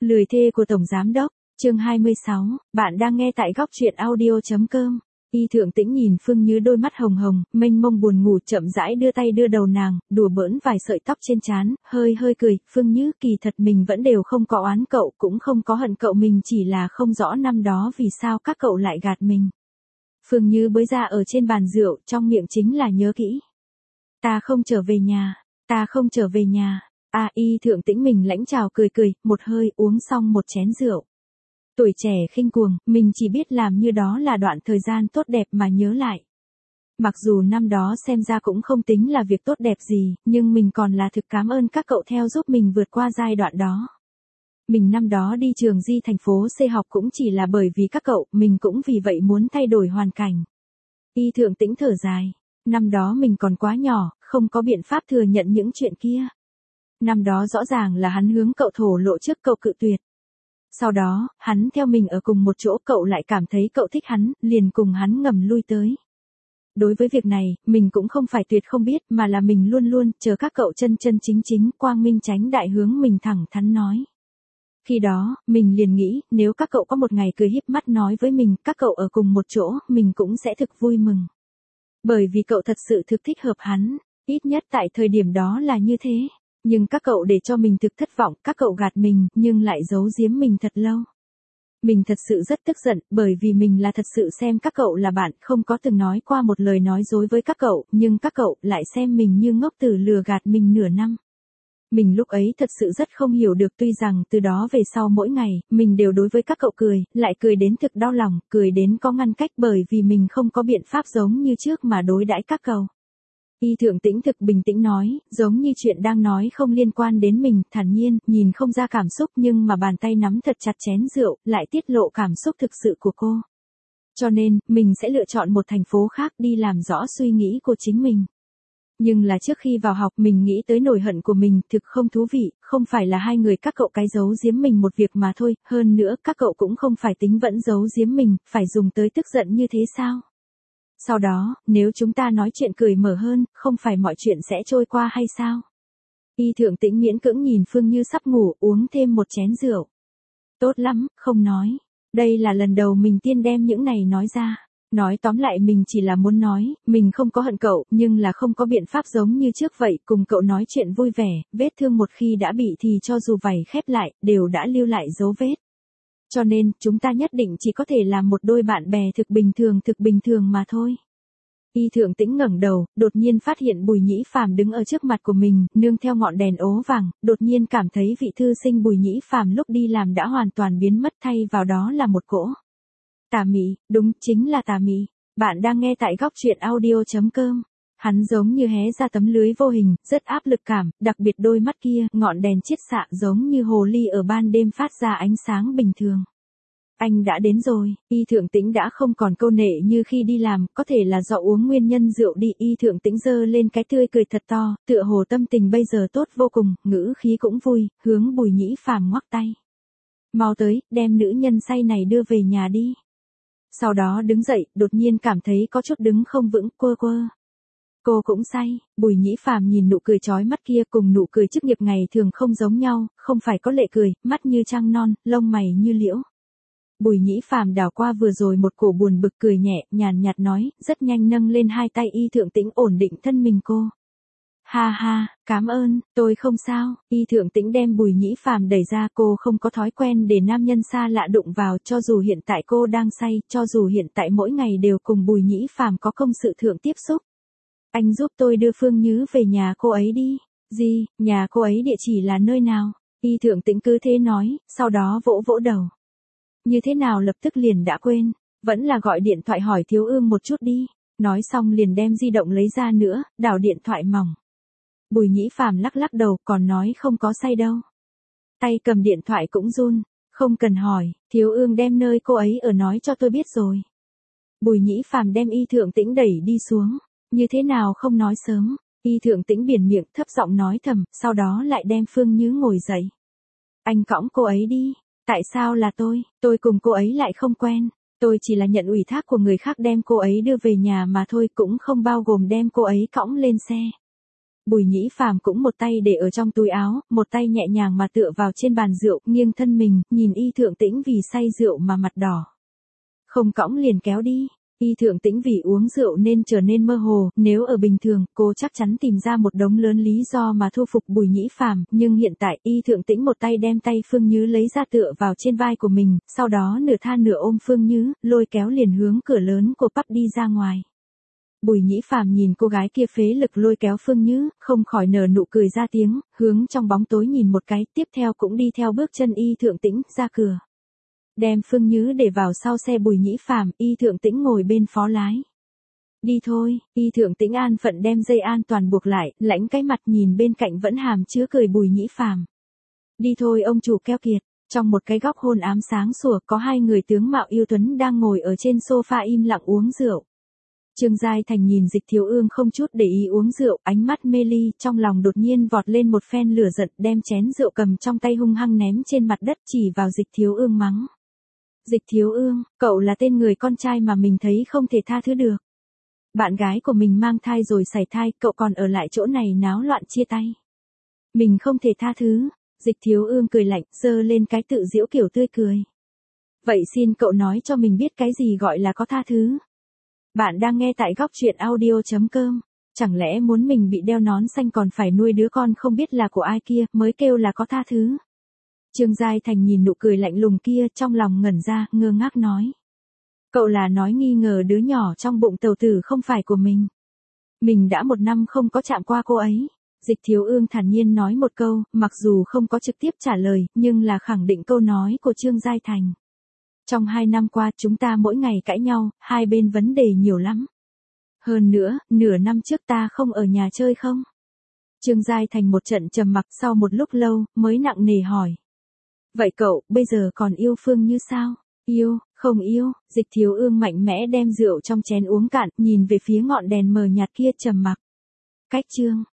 Lười thê của Tổng Giám Đốc, chương 26, bạn đang nghe tại góc truyện audio.com. Y Thượng Tĩnh nhìn Phương Như đôi mắt hồng hồng, mênh mông buồn ngủ chậm rãi đưa tay đưa đầu nàng, đùa bỡn vài sợi tóc trên trán, hơi hơi cười, Phương Như kỳ thật mình vẫn đều không có oán cậu cũng không có hận cậu, mình chỉ là không rõ năm đó vì sao các cậu lại gạt mình. Phương Như bới ra ở trên bàn rượu, trong miệng chính là nhớ kỹ. Ta không trở về nhà, ta không trở về nhà. Y Thượng Tĩnh mình lãnh chào cười cười, một hơi uống xong một chén rượu. Tuổi trẻ khinh cuồng, mình chỉ biết làm như đó là đoạn thời gian tốt đẹp mà nhớ lại. Mặc dù năm đó xem ra cũng không tính là việc tốt đẹp gì, nhưng mình còn là thực cảm ơn các cậu theo giúp mình vượt qua giai đoạn đó. Mình năm đó đi trường Di thành phố C học cũng chỉ là bởi vì các cậu, mình cũng vì vậy muốn thay đổi hoàn cảnh. Y Thượng Tĩnh thở dài, năm đó mình còn quá nhỏ, không có biện pháp thừa nhận những chuyện kia. Năm đó rõ ràng là hắn hướng cậu thổ lộ trước cậu cự tuyệt. Sau đó, hắn theo mình ở cùng một chỗ, cậu lại cảm thấy cậu thích hắn, liền cùng hắn ngầm lui tới. Đối với việc này, mình cũng không phải tuyệt không biết mà là mình luôn luôn chờ các cậu chân chân chính chính quang minh tránh đại hướng mình thẳng thắn nói. Khi đó, mình liền nghĩ, nếu các cậu có một ngày cười híp mắt nói với mình, các cậu ở cùng một chỗ, mình cũng sẽ thực vui mừng. Bởi vì cậu thật sự thực thích hợp hắn, ít nhất tại thời điểm đó là như thế. Nhưng các cậu để cho mình thực thất vọng, các cậu gạt mình, nhưng lại giấu giếm mình thật lâu. Mình thật sự rất tức giận, bởi vì mình là thật sự xem các cậu là bạn, không có từng nói qua một lời nói dối với các cậu, nhưng các cậu lại xem mình như ngốc tử lừa gạt mình nửa năm. Mình lúc ấy thật sự rất không hiểu được, tuy rằng từ đó về sau mỗi ngày, mình đều đối với các cậu cười, lại cười đến thực đau lòng, cười đến có ngăn cách bởi vì mình không có biện pháp giống như trước mà đối đãi các cậu. Y Thượng Tĩnh thực bình tĩnh nói, giống như chuyện đang nói không liên quan đến mình, thản nhiên, nhìn không ra cảm xúc nhưng mà bàn tay nắm thật chặt chén rượu, lại tiết lộ cảm xúc thực sự của cô. Cho nên, mình sẽ lựa chọn một thành phố khác đi làm rõ suy nghĩ của chính mình. Nhưng là trước khi vào học mình nghĩ tới nỗi hận của mình, thực không thú vị, không phải là hai người các cậu cái giấu giếm mình một việc mà thôi, hơn nữa các cậu cũng không phải tính vẫn giấu giếm mình, phải dùng tới tức giận như thế sao? Sau đó, nếu chúng ta nói chuyện cười mở hơn, không phải mọi chuyện sẽ trôi qua hay sao? Y Thượng Tĩnh miễn cưỡng nhìn Phương Như sắp ngủ, uống thêm một chén rượu. Tốt lắm, không nói. Đây là lần đầu mình tiên đem những này nói ra. Nói tóm lại mình chỉ là muốn nói, mình không có hận cậu, nhưng là không có biện pháp giống như trước vậy, cùng cậu nói chuyện vui vẻ, vết thương một khi đã bị thì cho dù vảy khép lại, đều đã lưu lại dấu vết. Cho nên, chúng ta nhất định chỉ có thể làm một đôi bạn bè thực bình thường mà thôi. Y Thượng Tĩnh ngẩng đầu, đột nhiên phát hiện Bùi Nhĩ Phàm đứng ở trước mặt của mình, nương theo ngọn đèn ố vàng, đột nhiên cảm thấy vị thư sinh Bùi Nhĩ Phàm lúc đi làm đã hoàn toàn biến mất, thay vào đó là một cỗ tà mị, đúng, chính là tà mị. Bạn đang nghe tại góc truyện audio.com. Hắn giống như hé ra tấm lưới vô hình, rất áp lực cảm, đặc biệt đôi mắt kia, ngọn đèn chiết xạ giống như hồ ly ở ban đêm phát ra ánh sáng bình thường. Anh đã đến rồi, Y Thượng Tĩnh đã không còn câu nệ như khi đi làm, có thể là do uống nguyên nhân rượu đi. Y Thượng Tĩnh giơ lên cái tươi cười thật to, tựa hồ tâm tình bây giờ tốt vô cùng, ngữ khí cũng vui, hướng Bùi Nhĩ Phàm ngoắc tay. Mau tới, đem nữ nhân say này đưa về nhà đi. Sau đó đứng dậy, đột nhiên cảm thấy có chút đứng không vững, quơ quơ. Cô cũng say, Bùi Nhĩ Phàm nhìn nụ cười chói mắt kia cùng nụ cười chức nghiệp ngày thường không giống nhau, không phải có lệ cười, mắt như trăng non, lông mày như liễu. Bùi Nhĩ Phàm đảo qua vừa rồi một cổ buồn bực cười nhẹ, nhàn nhạt nói, rất nhanh nâng lên hai tay Y Thượng Tĩnh ổn định thân mình cô. Ha ha, cảm ơn, tôi không sao. Y Thượng Tĩnh đem Bùi Nhĩ Phàm đẩy ra, cô không có thói quen để nam nhân xa lạ đụng vào, cho dù hiện tại cô đang say, cho dù hiện tại mỗi ngày đều cùng Bùi Nhĩ Phàm có công sự thượng tiếp xúc. Anh giúp tôi đưa Phương Như về nhà cô ấy đi. Gì, nhà cô ấy địa chỉ là nơi nào? Y Thượng Tĩnh cứ thế nói, sau đó vỗ vỗ đầu. Như thế nào lập tức liền đã quên, vẫn là gọi điện thoại hỏi Thiếu Ương một chút đi. Nói xong liền đem di động lấy ra nữa, đảo điện thoại mỏng. Bùi Nhĩ Phàm lắc lắc đầu, còn nói không có say đâu. Tay cầm điện thoại cũng run, không cần hỏi, Thiếu Ương đem nơi cô ấy ở nói cho tôi biết rồi. Bùi Nhĩ Phàm đem Y Thượng Tĩnh đẩy đi xuống, như thế nào không nói sớm. Y Thượng Tĩnh biển miệng thấp giọng nói thầm, sau đó lại đem Phương Như ngồi dậy. Anh cõng cô ấy đi. Tại sao là tôi cùng cô ấy lại không quen, tôi chỉ là nhận ủy thác của người khác đem cô ấy đưa về nhà mà thôi, cũng không bao gồm đem cô ấy cõng lên xe. Bùi Nhĩ Phàm cũng một tay để ở trong túi áo, một tay nhẹ nhàng mà tựa vào trên bàn rượu, nghiêng thân mình, nhìn Y Thượng Tĩnh vì say rượu mà mặt đỏ. Không cõng liền kéo đi. Y Thượng Tĩnh vì uống rượu nên trở nên mơ hồ, nếu ở bình thường, cô chắc chắn tìm ra một đống lớn lý do mà thu phục Bùi Nhĩ Phàm, nhưng hiện tại, Y Thượng Tĩnh một tay đem tay Phương Nhứ lấy ra tựa vào trên vai của mình, sau đó nửa tha nửa ôm Phương Nhứ, lôi kéo liền hướng cửa lớn của pub đi ra ngoài. Bùi Nhĩ Phàm nhìn cô gái kia phế lực lôi kéo Phương Nhứ, không khỏi nở nụ cười ra tiếng, hướng trong bóng tối nhìn một cái, tiếp theo cũng đi theo bước chân Y Thượng Tĩnh ra cửa. Đem Phương Nhứ để vào sau xe Bùi Nhĩ Phàm, Y Thượng Tĩnh ngồi bên phó lái. Đi thôi, Y Thượng Tĩnh an phận đem dây an toàn buộc lại, lãnh cái mặt nhìn bên cạnh vẫn hàm chứa cười Bùi Nhĩ Phàm. Đi thôi ông chủ keo kiệt. Trong một cái góc hôn ám sáng sủa có hai người tướng mạo yêu tuấn đang ngồi ở trên sofa im lặng uống rượu. Trương Giai Thành nhìn Dịch Thiếu Ương không chút để ý uống rượu, ánh mắt mê ly, trong lòng đột nhiên vọt lên một phen lửa giận, đem chén rượu cầm trong tay hung hăng ném trên mặt đất chỉ vào Dịch Thiếu Ương mắng. Dịch Thiếu Ương, cậu là tên người con trai mà mình thấy không thể tha thứ được. Bạn gái của mình mang thai rồi sảy thai, cậu còn ở lại chỗ này náo loạn chia tay. Mình không thể tha thứ. Dịch Thiếu Ương cười lạnh, giơ lên cái tự giễu kiểu tươi cười. Vậy xin cậu nói cho mình biết cái gì gọi là có tha thứ. Bạn đang nghe tại góc truyện audio.com. Chẳng lẽ muốn mình bị đeo nón xanh còn phải nuôi đứa con không biết là của ai kia mới kêu là có tha thứ. Trương Giai Thành nhìn nụ cười lạnh lùng kia trong lòng ngẩn ra, ngơ ngác nói. Cậu là nói nghi ngờ đứa nhỏ trong bụng tàu tử không phải của mình. Mình đã 1 năm không có chạm qua cô ấy. Dịch Thiếu Ương thản nhiên nói một câu, mặc dù không có trực tiếp trả lời, nhưng là khẳng định câu nói của Trương Giai Thành. Trong 2 năm qua chúng ta mỗi ngày cãi nhau, hai bên vấn đề nhiều lắm. Hơn nữa, nửa năm trước ta không ở nhà chơi không? Trương Giai Thành một trận trầm mặc sau một lúc lâu, mới nặng nề hỏi. Vậy cậu, bây giờ còn yêu Phương Như sao? Yêu, không yêu. Dịch Thiếu Ương mạnh mẽ đem rượu trong chén uống cạn, nhìn về phía ngọn đèn mờ nhạt kia trầm mặc. Cách chương.